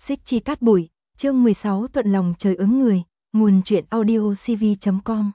Xích chi cát bụi, chương 16 thuận lòng trời ứng người, nguồn truyện audio cv.com.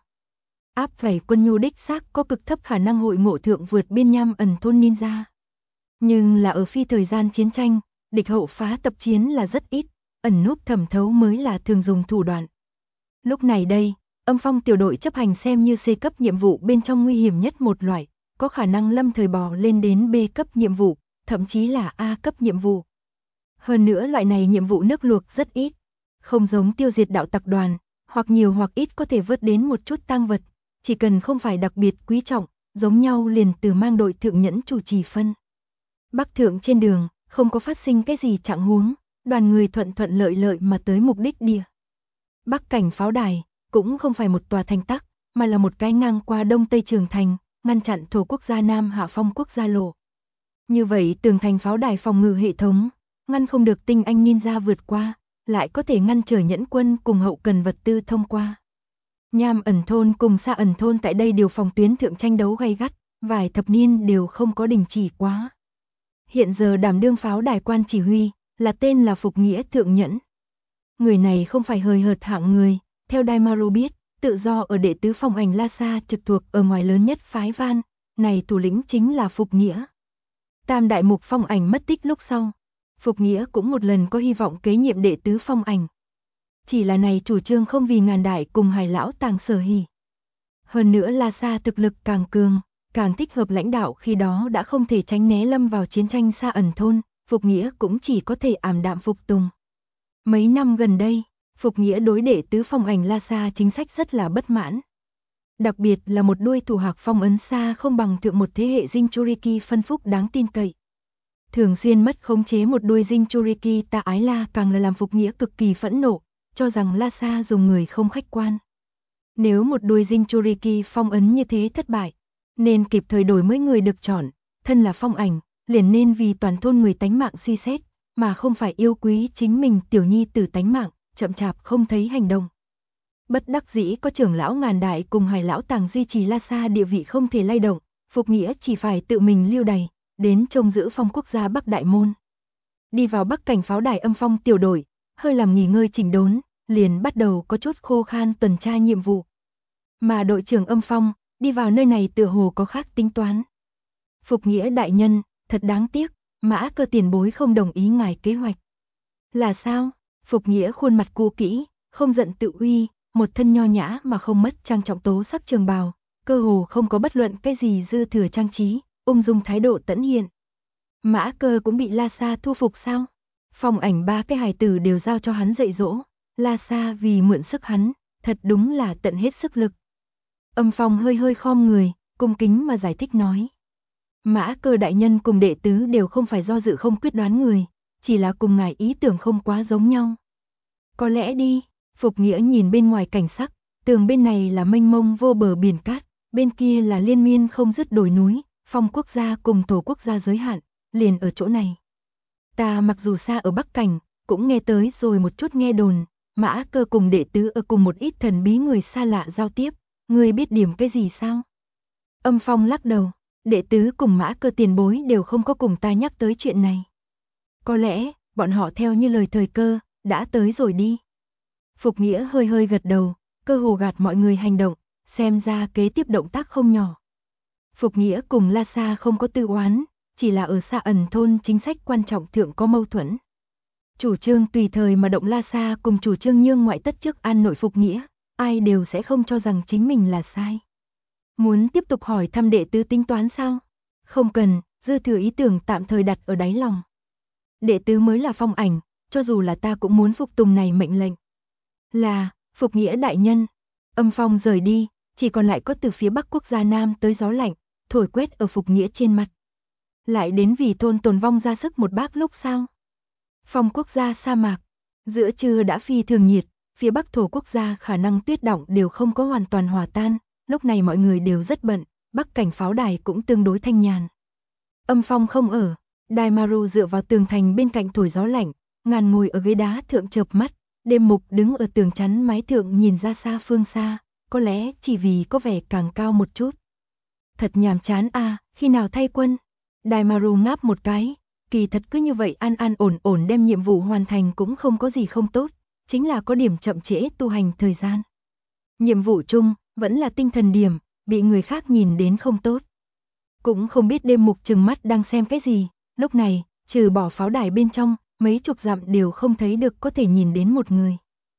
Áp phẩy quân nhu đích xác có cực thấp khả năng hội ngộ thượng vượt biên nham ẩn thôn ninja. Nhưng là ở phi thời gian chiến tranh, địch hậu phá tập chiến là rất ít, ẩn núp thẩm thấu mới là thường dùng thủ đoạn. Lúc này đây, Âm Phong tiểu đội chấp hành xem như C cấp nhiệm vụ bên trong nguy hiểm nhất một loại, có khả năng lâm thời bò lên đến B cấp nhiệm vụ, thậm chí là A cấp nhiệm vụ. Hơn nữa loại này nhiệm vụ nước luộc rất ít, không giống tiêu diệt đạo tặc đoàn, hoặc nhiều hoặc ít có thể vớt đến một chút tang vật, chỉ cần không phải đặc biệt quý trọng, giống nhau liền từ mang đội thượng nhẫn chủ trì phân. Bắc thượng trên đường, không có phát sinh cái gì trạng huống, đoàn người thuận thuận lợi lợi mà tới mục đích địa. Bắc cảnh pháo đài, cũng không phải một tòa thành tắc, mà là một cái ngang qua đông tây trường thành, ngăn chặn thổ quốc gia Nam Hạ Phong quốc gia lộ. Như vậy tường thành pháo đài phòng ngự hệ thống, ngăn không được tinh anh ninja vượt qua, lại có thể ngăn trở nhẫn quân cùng hậu cần vật tư thông qua. Nham ẩn thôn cùng Sa ẩn thôn tại đây điều phòng tuyến thượng tranh đấu gay gắt, vài thập niên đều không có đình chỉ quá. Hiện giờ đảm đương pháo đài quan chỉ huy, là tên là Phục Nghĩa Thượng Nhẫn. Người này không phải hời hợt hạng người, theo Daimaru biết, tự do ở đệ tứ phòng ảnh Lhasa trực thuộc ở ngoài lớn nhất phái Van, này thủ lĩnh chính là Phục Nghĩa. Tam đại mục phong ảnh mất tích lúc sau, Phục Nghĩa cũng một lần có hy vọng kế nhiệm đệ tứ phong ảnh. Chỉ là này chủ trương không vì ngàn đại cùng Hải lão tàng sở hỉ. Hơn nữa Lhasa thực lực càng cường, càng thích hợp lãnh đạo, khi đó đã không thể tránh né lâm vào chiến tranh Sa ẩn thôn, Phục Nghĩa cũng chỉ có thể ảm đạm phục tùng. Mấy năm gần đây, Phục Nghĩa đối đệ tứ phong ảnh Lhasa chính sách rất là bất mãn. Đặc biệt là một đuôi thủ hạc phong ấn xa không bằng thượng một thế hệ Jinchuriki phân phúc đáng tin cậy. Thường xuyên mất khống chế một đuôi Jinchuriki Ta Ái La càng là làm Phục Nghĩa cực kỳ phẫn nộ, cho rằng Lhasa dùng người không khách quan. Nếu một đuôi Jinchuriki phong ấn như thế thất bại, nên kịp thời đổi mới người được chọn, thân là phong ảnh, liền nên vì toàn thôn người tánh mạng suy xét, mà không phải yêu quý chính mình tiểu nhi tử tánh mạng, chậm chạp không thấy hành động. Bất đắc dĩ có trưởng lão ngàn đại cùng Hải lão tàng duy trì Lhasa địa vị không thể lay động, Phục Nghĩa chỉ phải tự mình lưu đày, đến trông giữ phong quốc gia Bắc Đại Môn. Đi vào Bắc cảnh pháo đài Âm Phong tiểu đội, hơi làm nghỉ ngơi chỉnh đốn, liền bắt đầu có chút khô khan tuần tra nhiệm vụ. Mà đội trưởng Âm Phong, đi vào nơi này tựa hồ có khác tính toán. Phục Nghĩa đại nhân, thật đáng tiếc, Mã Cơ tiền bối không đồng ý ngài kế hoạch. Là sao? Phục Nghĩa khuôn mặt cũ kỹ, không giận tự uy, một thân nho nhã mà không mất trang trọng tố sắc trường bào, cơ hồ không có bất luận cái gì dư thừa trang trí, ung dung thái độ tẫn hiện. Mã Cơ cũng bị Lhasa thu phục sao? Phong ảnh ba cái hài tử đều giao cho hắn dạy dỗ, Lhasa vì mượn sức hắn, thật đúng là tận hết sức lực. Âm Phong hơi hơi khom người, cung kính mà giải thích nói. Mã Cơ đại nhân cùng đệ tứ đều không phải do dự không quyết đoán người, chỉ là cùng ngài ý tưởng không quá giống nhau. Có lẽ đi, Phục Nghĩa nhìn bên ngoài cảnh sắc, tường bên này là mênh mông vô bờ biển cát, bên kia là liên miên không dứt đồi núi, phong quốc gia cùng thổ quốc gia giới hạn, liền ở chỗ này. Ta mặc dù xa ở Bắc cảnh, cũng nghe tới rồi một chút nghe đồn, Mã Cơ cùng đệ tứ ở cùng một ít thần bí người xa lạ giao tiếp, ngươi biết điểm cái gì sao? Âm Phong lắc đầu, đệ tứ cùng Mã Cơ tiền bối đều không có cùng ta nhắc tới chuyện này. Có lẽ, bọn họ theo như lời thời cơ, đã tới rồi đi. Phục Nghĩa hơi hơi gật đầu, cơ hồ gạt mọi người hành động, xem ra kế tiếp động tác không nhỏ. Phục Nghĩa cùng Lhasa không có tư oán, chỉ là ở Sa ẩn thôn chính sách quan trọng thượng có mâu thuẫn. Chủ trương tùy thời mà động Lhasa cùng chủ trương nhương ngoại tất trước an nội Phục Nghĩa, ai đều sẽ không cho rằng chính mình là sai. Muốn tiếp tục hỏi thăm đệ tứ tính toán sao? Không cần, dư thừa ý tưởng tạm thời đặt ở đáy lòng. Đệ tứ mới là phong ảnh, cho dù là ta cũng muốn phục tùng này mệnh lệnh. Là, Phục Nghĩa đại nhân. Âm Phong rời đi, chỉ còn lại có từ phía Bắc quốc gia Nam tới gió lạnh, thổi quét ở Phục Nghĩa trên mặt. Lại đến vì thôn tồn vong ra sức một bác lúc sao? Phong quốc gia sa mạc, giữa trưa đã phi thường nhiệt, phía Bắc thổ quốc gia khả năng tuyết động đều không có hoàn toàn hòa tan, lúc này mọi người đều rất bận, Bắc cảnh pháo đài cũng tương đối thanh nhàn. Âm Phong không ở, Daimaru dựa vào tường thành bên cạnh thổi gió lạnh, ngàn ngồi ở ghế đá thượng chợp mắt, Đêm Mục đứng ở tường chắn mái thượng nhìn ra xa phương xa, có lẽ chỉ vì có vẻ càng cao một chút. Thật nhàm chán a, khi nào thay quân? Daimaru ngáp một cái, Kỳ thật cứ như vậy an an ổn ổn đem nhiệm vụ hoàn thành cũng không có gì không tốt, chính là có điểm chậm trễ tu hành thời gian. Nhiệm vụ chung, vẫn là tinh thần điểm, bị người khác nhìn đến không tốt. Cũng không biết đêm mục trừng mắt đang xem cái gì, lúc này, trừ bỏ pháo đài bên trong, mấy chục dặm đều không thấy được có thể nhìn đến một người.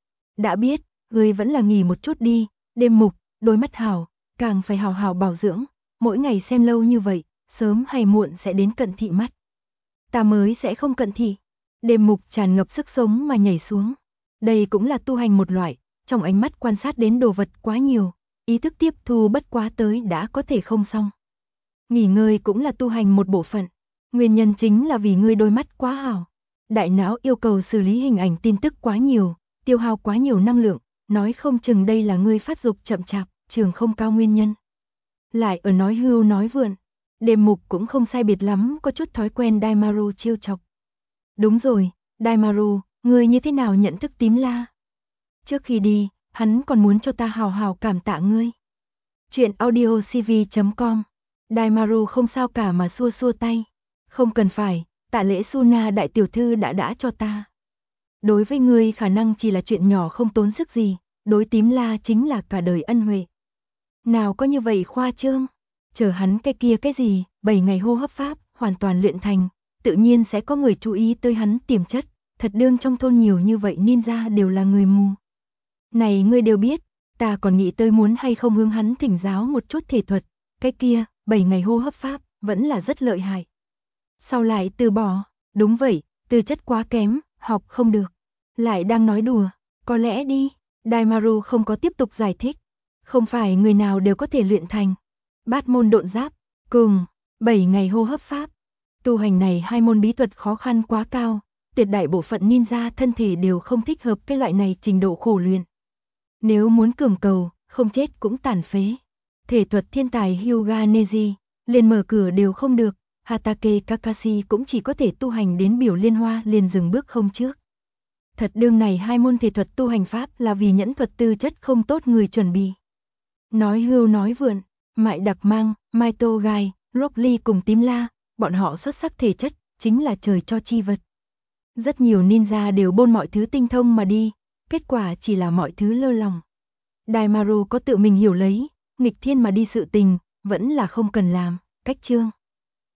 Đã biết, ngươi vẫn là nghỉ một chút đi, đêm mục, đôi mắt hảo, càng phải hào hào bảo dưỡng, mỗi ngày xem lâu như vậy, sớm hay muộn sẽ đến cận thị mắt. Ta mới sẽ không cận thị. Đêm mục tràn ngập sức sống mà nhảy xuống. Đây cũng là tu hành một loại, trong ánh mắt quan sát đến đồ vật quá nhiều, ý thức tiếp thu bất quá tới đã có thể không xong. Nghỉ ngơi cũng là tu hành một bộ phận, nguyên nhân chính là vì ngươi đôi mắt quá hảo. Đại não yêu cầu xử lý hình ảnh tin tức quá nhiều, tiêu hao quá nhiều năng lượng, nói không chừng đây là ngươi phát dục chậm chạp, trường không cao nguyên nhân. Lại ở nói hưu nói vượn, đêm mục cũng không sai biệt lắm có chút thói quen Daimaru trêu chọc. Đúng rồi, Daimaru, ngươi như thế nào nhận thức tím la? Trước khi đi, hắn còn muốn cho ta hào hào cảm tạ ngươi. Chuyện audiocv.com. Daimaru không sao cả mà xua xua tay. Không cần phải, tạ lễ Suna đại tiểu thư đã cho ta. Đối với ngươi khả năng chỉ là chuyện nhỏ không tốn sức gì, đối tím la chính là cả đời ân huệ. Nào có như vậy khoa trương, chờ hắn cái kia cái gì, 7 ngày hô hấp pháp, hoàn toàn luyện thành, tự nhiên sẽ có người chú ý tới hắn tiềm chất, thật đương trong thôn nhiều như vậy ninja đều là người mù. Này ngươi đều biết, ta còn nghĩ tới muốn hay không hướng hắn thỉnh giáo một chút thể thuật, cái kia, 7 ngày hô hấp pháp, vẫn là rất lợi hại. Sau lại từ bỏ, đúng vậy, tư chất quá kém, học không được. Lại đang nói đùa, có lẽ đi, Daimaru không có tiếp tục giải thích. Không phải người nào đều có thể luyện thành. Bát môn độn giáp, cùng 7 ngày hô hấp pháp. Tu hành này hai môn bí thuật khó khăn quá cao, tuyệt đại bộ phận ninja thân thể đều không thích hợp cái loại này trình độ khổ luyện. Nếu muốn cường cầu, không chết cũng tàn phế. Thể thuật thiên tài Hyuga Neji, liền mở cửa đều không được, Hatake Kakashi cũng chỉ có thể tu hành đến biểu liên hoa liền dừng bước không trước. Thật đương này hai môn thể thuật tu hành pháp là vì nhẫn thuật tư chất không tốt người chuẩn bị. Nói hưu nói vượn, Mại Đặc Mang, Mai Tô Gai, Rock Lee cùng Tím La, bọn họ xuất sắc thể chất, chính là trời cho chi vật. Rất nhiều ninja đều bôn mọi thứ tinh thông mà đi, kết quả chỉ là mọi thứ lơ lòng. Daimaru có tự mình hiểu lấy, nghịch thiên mà đi sự tình, vẫn là không cần làm, cách chương.